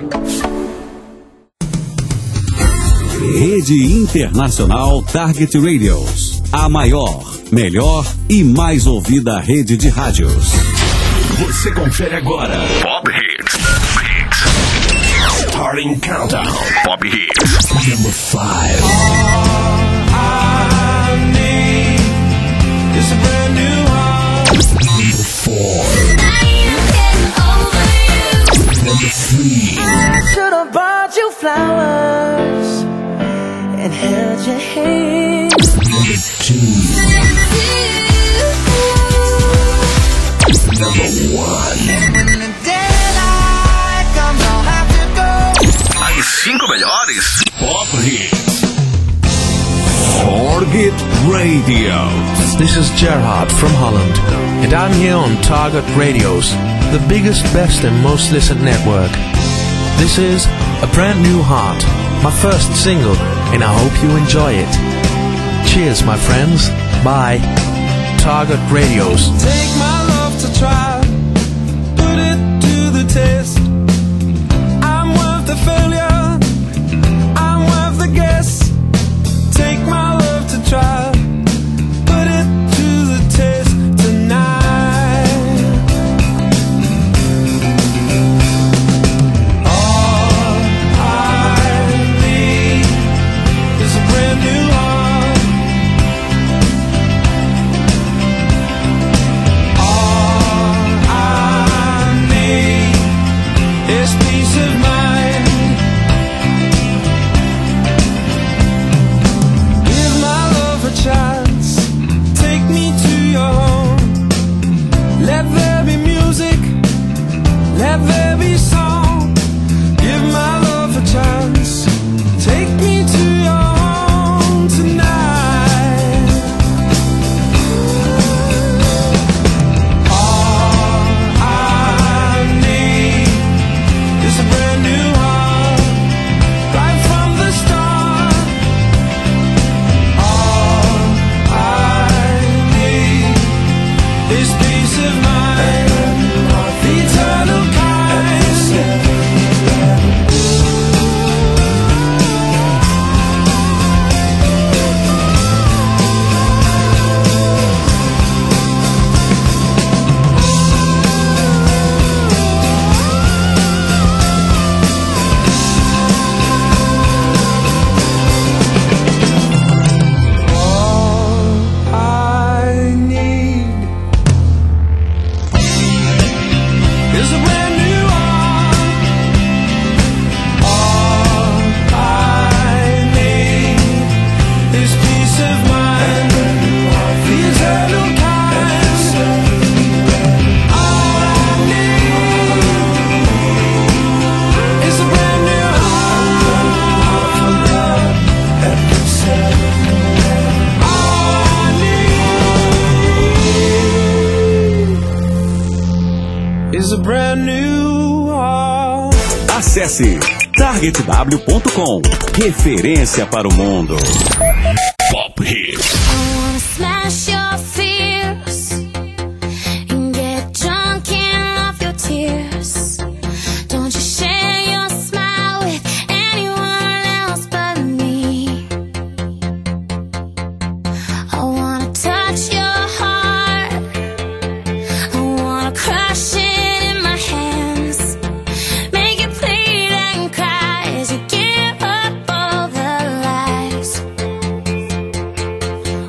Rede Internacional Target Radios. A maior, melhor e mais ouvida rede de rádios. Você confere agora. Pop Hits. Starting Countdown. Pop Hits. Number 5. All I need is a brand new heart. Number 4. Number 3. I should have bought you flowers and held your hand. Number 2. Number 1. And when the daylight comes, I'll have to go. As 5 melhores Pop Hits. Target Radio. This is Gerhard from Holland, and I'm here on Target Radios, the biggest, best and most listened network. This is A Brand New Heart, my first single, and I hope you enjoy it. Cheers, my friends. Bye. Target Radios. Take my love to try, put it to the test. I'm worth the failure, I'm worth the guess. Take my love to try, put it to the test tonight. All I need is a brand new heart. All I need is peace of mind. Give my love a chance, take me to your home. Let there be music, let there be song. Give my love a chance, take me to your home tonight. All I need is a brand new heart, right from the start. All I need is peace of mind, the eternal kind. All I need is a brand new heart. All I need is peace of mind, the eternal kind. All I need is a brand new heart for love and consent. All I need is a brand new heart. Acesse targetw.com. Referência para o mundo. Pop Hits. I wanna smash your fears and get drunk and off your tears. Don't you share your smile with anyone else but me. I wanna touch your heart, I wanna crush it in my hands, make it bleed and cry as you give up all the lies.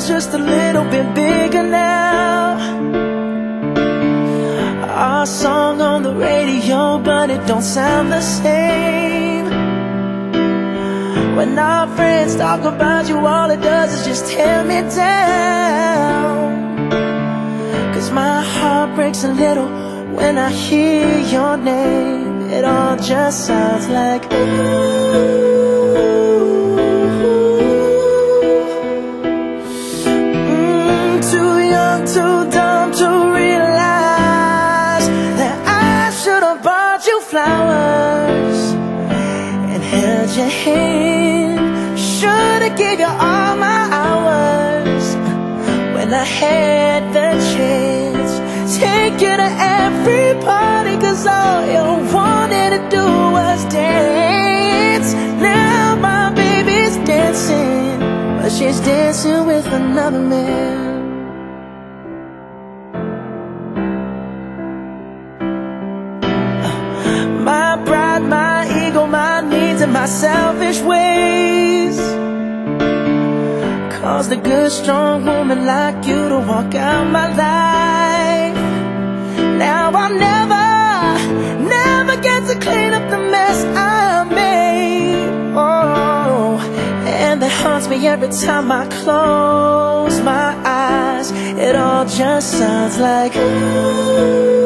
world's just a little bit bigger now. Our song on the radio, but it don't sound the same. When our friends talk about you, all it does is just tear me down. 'Cause my heart breaks a little when I hear your name. It all just sounds like ooh. Too young, too dumb to realize that I should have bought you flowers and held your hand. Should have gave you all my hours when I had the chance. Take you to every party, 'cause all you wanted to do was dance. Now my baby's dancing, but she's dancing with another man. My pride, my ego, my needs, and my selfish ways caused a good, strong woman like you to walk out my life. Now I'll never get to clean up the mess I made. Oh, and that haunts me every time I close my eyes. It all just sounds like ooh.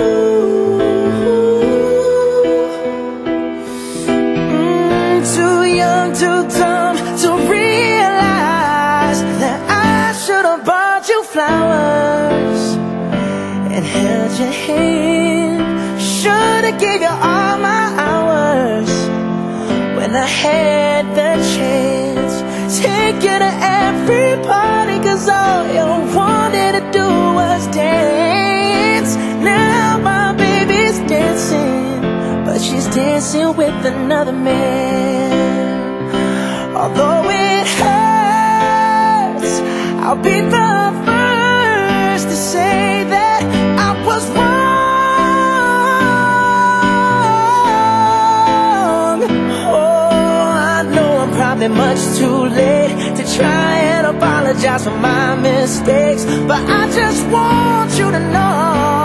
Too young, too dumb to realize that I should have bought you flowers and held your hand. Should have gave you all my hours when I had the chance. Take you to every party, 'cause all you wanted to do was dance. Now my baby's dancing, but she's dancing with another man. Although it hurts, I'll be the first to say that I was wrong. Oh, I know I'm probably much too late to try and apologize for my mistakes, but I just want you to know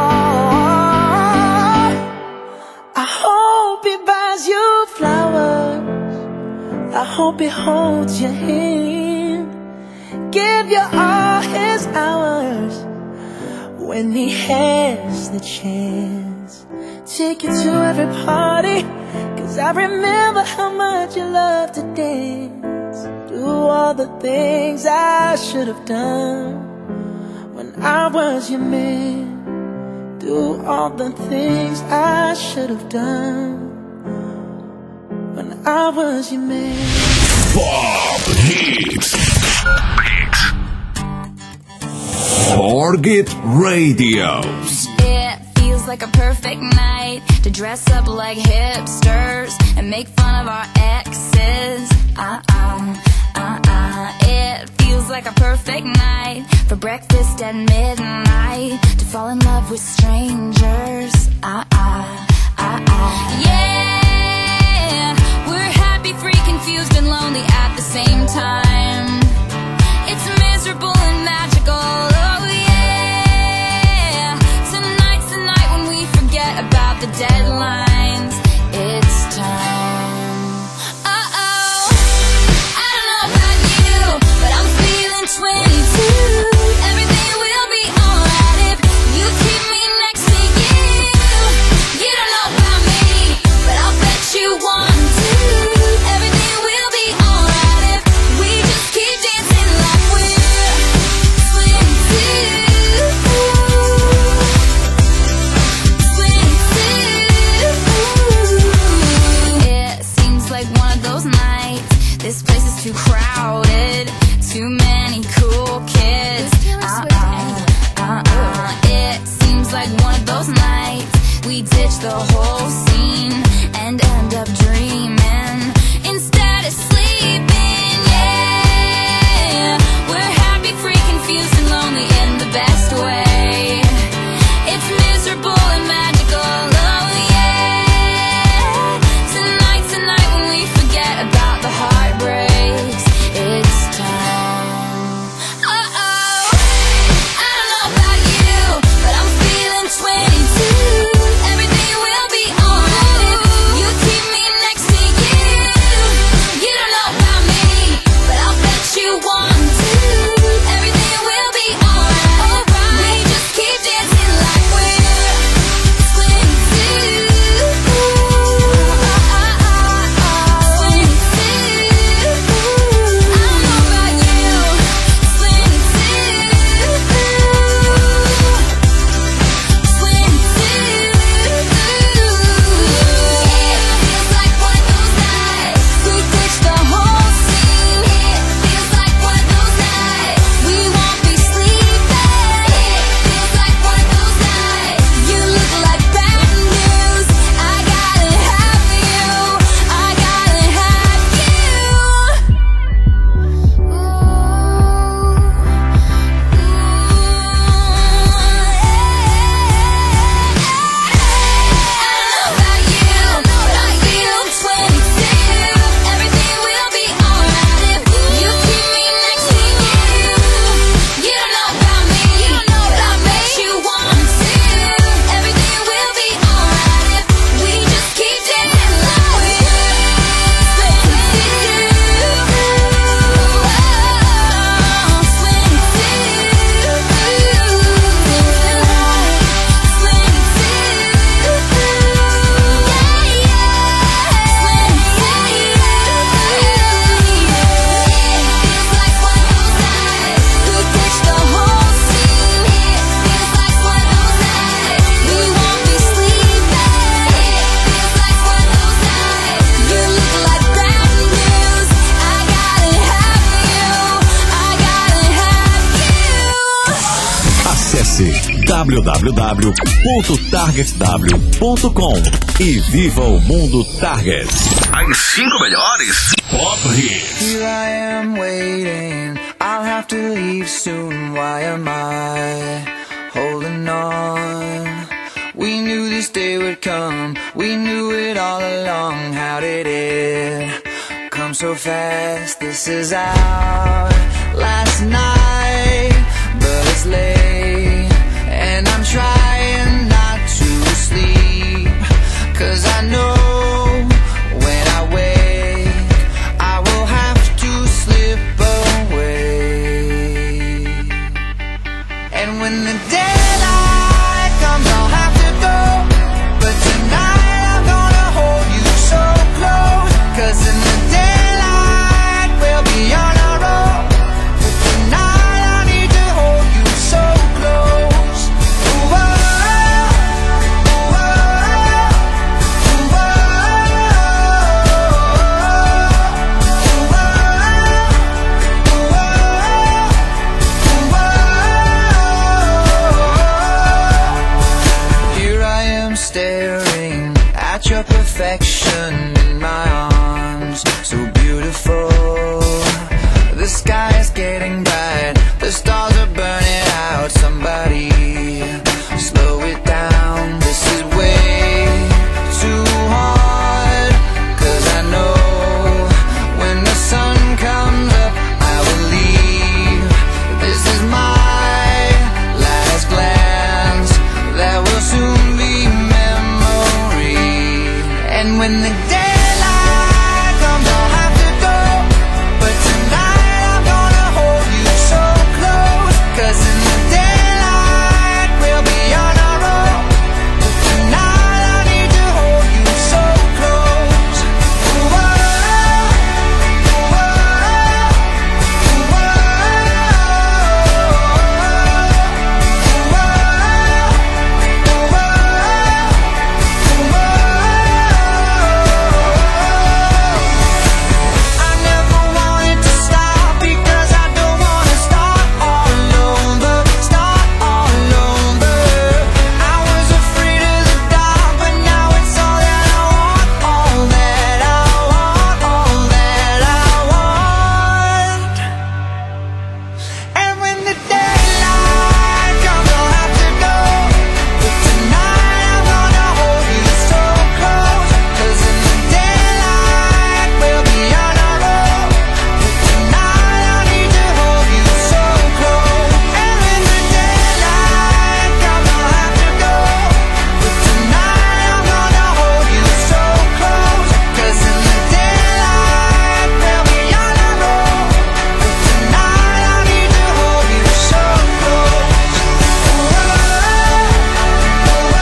I hope he buys you flowers. I hope he holds your hand, give you all his hours when he has the chance. Take you to every party, 'cause I remember how much you love to dance. Do all the things I should have done when I was your man. Do all the things I should have done when I was your man. Pop Hits. Target Radios. It feels like a perfect night to dress up like hipsters and make fun of our exes. It feels like a perfect night for breakfast at midnight, to fall in love with strangers. Yeah, we're happy, free, confused, and lonely at the same time. It's miserable and magical. Oh yeah, tonight's the night when we forget about the deadlines. It's time. Uh-oh, I don't know about you, but I'm feeling 22. Everything will be alright if you keep me next to you. You don't know about me, but I'll bet you want to. Everything will be alright if we just keep Acesse www.targetw.com e viva o mundo Target. As 5 melhores Pop Hits. Here I am waiting, I'll have to leave soon. Why am I holding on? We knew this day would come, we knew it all along. How did it come so fast? This is our last night, but it's late, and I'm trying not to sleep, 'cause I know when I wake I will have to slip away. And when the daylight comes I'll have to go, but tonight I'm gonna hold you so close, 'cause in the daylight we'll be on our own, but tonight I need to hold you so close. Ooh, oh, ooh, oh, ooh, oh, here I am staring at your perfection in my arms, so beautiful. The sky is getting bright, the stars are burning out. Somebody slow it down, this is way too hard, 'cause I know when the sun comes up I will leave. This is my last glance, that will soon be memory. And when the daylight comes I'll have to go, but tonight I'm gonna hold you so close, 'cause in the daylight we'll be on our own, but tonight I need to hold you so close. Ooh, oh, ooh, oh, ooh, oh, ooh, oh, ooh, oh. I never wanted to stop, because I don't wanna start all over, start all over. I was afraid of the dark, but now it's all that I want, all that I want, all that I want. And when the daylight comes I'll have to go, but tonight I'm gonna hold you so close, 'cause in the daylight we'll be on our own, but tonight I need to hold you so close. And when the daylight comes I'll have to go, but tonight I'm gonna hold you so close, 'cause in the daylight we'll be on our own, but tonight I need to hold you so close. Ooh, oh, ooh, oh,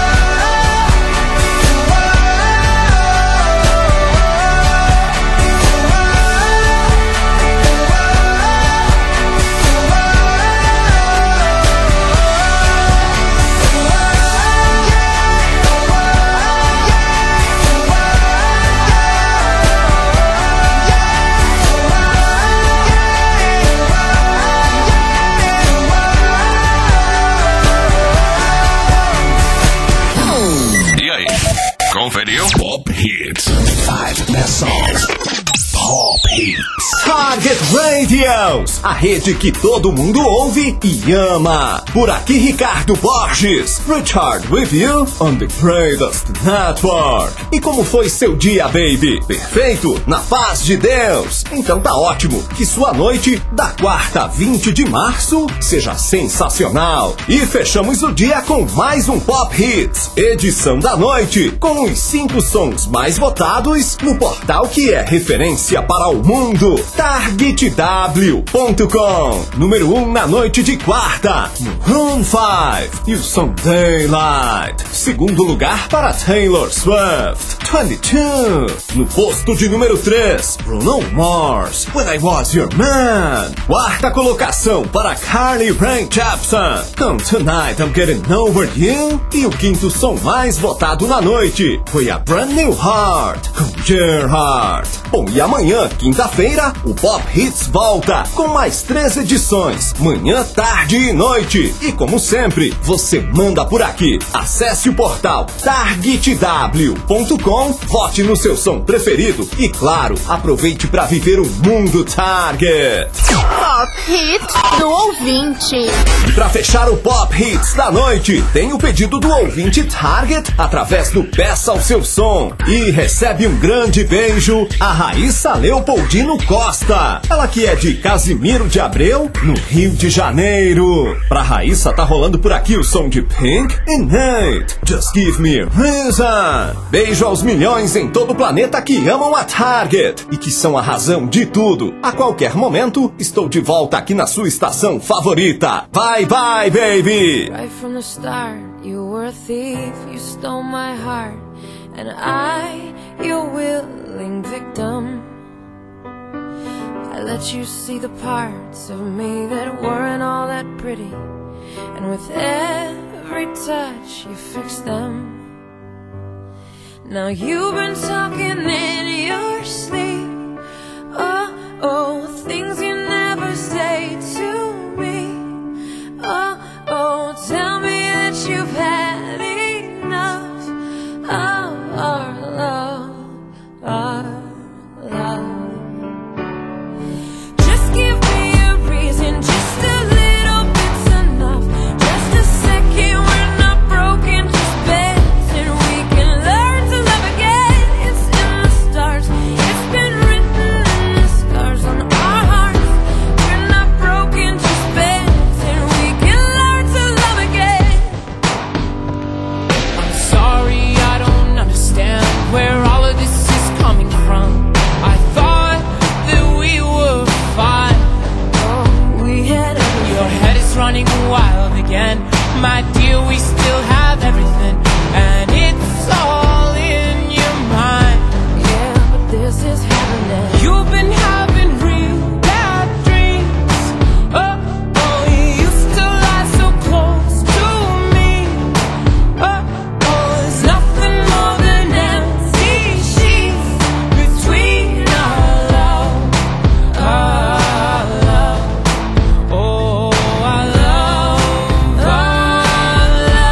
E aí, conferiu? Pop Hits. 5 best songs. Pop Hits. Target Radios, a rede que todo mundo ouve e ama. Por aqui, Ricardo Borges. Richard with you on the greatest network. E como foi seu dia, baby? Perfeito? Na paz de Deus? Então tá ótimo. Que sua noite da quarta a 20 de março seja sensacional. E fechamos o dia com mais um Pop Hits, edição da noite, com os 5 sons mais votados no portal que é referência para o mundo, TargetW.com. Número 1 na noite de quarta, Maroon 5 e o som Daylight. Segundo lugar para Taylor Swift, 22. No posto de número 3, Bruno Mars, When I Was Your Man. Quarta colocação para Carly Rae Jepsen, com Tonight I'm Getting Over You. E o quinto som mais votado na noite foi a Brand New Heart, com Gerhard. Bom, e amanhã, quinta-feira, o Pop Hits volta com mais 3 edições, manhã, tarde e noite. E como sempre, você manda por aqui. Acesse o portal targetw.com, vote no seu som preferido e, claro, aproveite para viver o mundo Target. Pop Hit do ouvinte. E para fechar o Pop Hits da noite, tem o pedido do ouvinte Target através do Peça o Seu Som. E recebe um grande beijo a Raíssa Leopoldino Costa. Ela que é de Casimiro de Abreu, no Rio de Janeiro. Pra Raíssa tá rolando por aqui o som de Pink e Nate. Just Give Me a Reason. Beijo aos milhões em todo o planeta que amam a Target e que são a razão de tudo. A qualquer momento, estou de volta aqui na sua estação favorita. Bye bye, baby! Right from the start, you were a thief, you stole my heart, and I, your willing victim. I let you see the parts of me that weren't all that pretty, and with every touch you fixed them. Now you've been talking in your sleep, oh, things you never say to me. Oh, tell me that you've had enough of our love, our love. Just give me a reason, just a little bit's enough. Just a second, we're not broken, just bends, and we can learn to love again. It's in the stars, it's been written in the scars on our hearts. We're not broken, just bends, and we can learn to love again. I'm sorry, I don't understand where all of this is coming from. I thought that we were fine. Oh, we had everything. Your head is running wild again. My dear, we still have everything, and it's all in your mind. Yeah, but this is happening. You've been having real bad dreams. Oh, you used to lie so close to me. Oh, there's nothing more than empty sheets between our love, our love. Oh, our love, our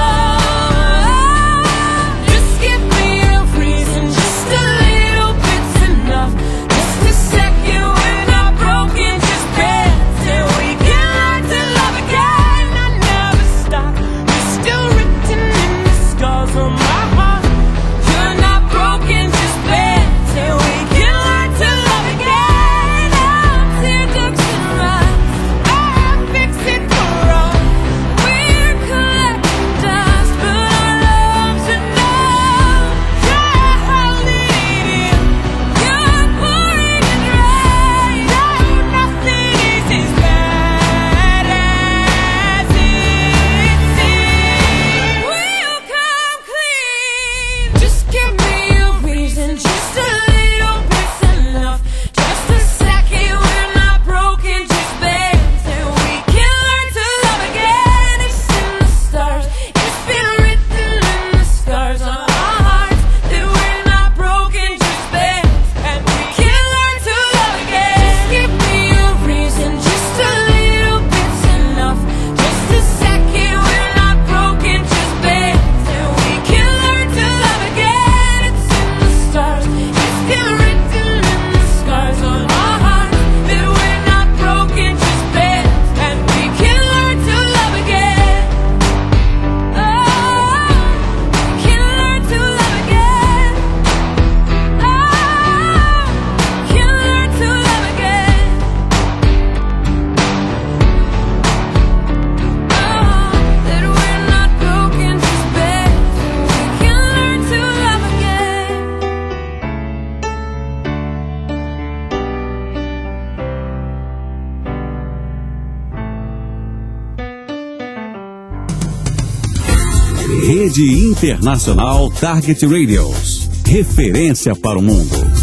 love. Just give me a reason, just a little bit's enough. Just a second, we're not broken, just bends, and we can learn to love again. I never stop, you're still written in the scars on my heart. You're not broken, just bends, and we can learn to love again. I'm tear ducts and run, I fix it for us. We're collecting dust, but our love's enough. You're holding it in, you're pouring it right. No, nothing is as bad as it seems. We'll come clean. Just give me a reason, just a little bit's enough. Just a second, we're not broken, just bends, and we can learn to love again. It's in the stars, it's been written in the scars on our hearts that we're not broken, just bends, and we can learn to love again. Just give me a reason, just a little bit's enough. Just a second, we're not broken, just bends, and we can learn to love again. It's in the stars, it's been written in the scars on our hearts that we're not broken, just bends, and we can learn to love again. Oh, we can learn to love again. Oh, we can learn to love again. Oh, that we're not broken, just bends, and we can learn to love again. Rede Internacional Target Radios. Referência para o mundo.